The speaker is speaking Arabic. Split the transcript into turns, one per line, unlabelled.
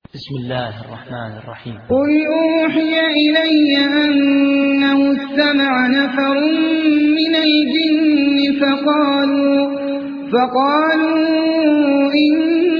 بسم الله الرحمن الرحيم.
قل أوحي إلي أنه استمع نفر من الجن فقالوا إنا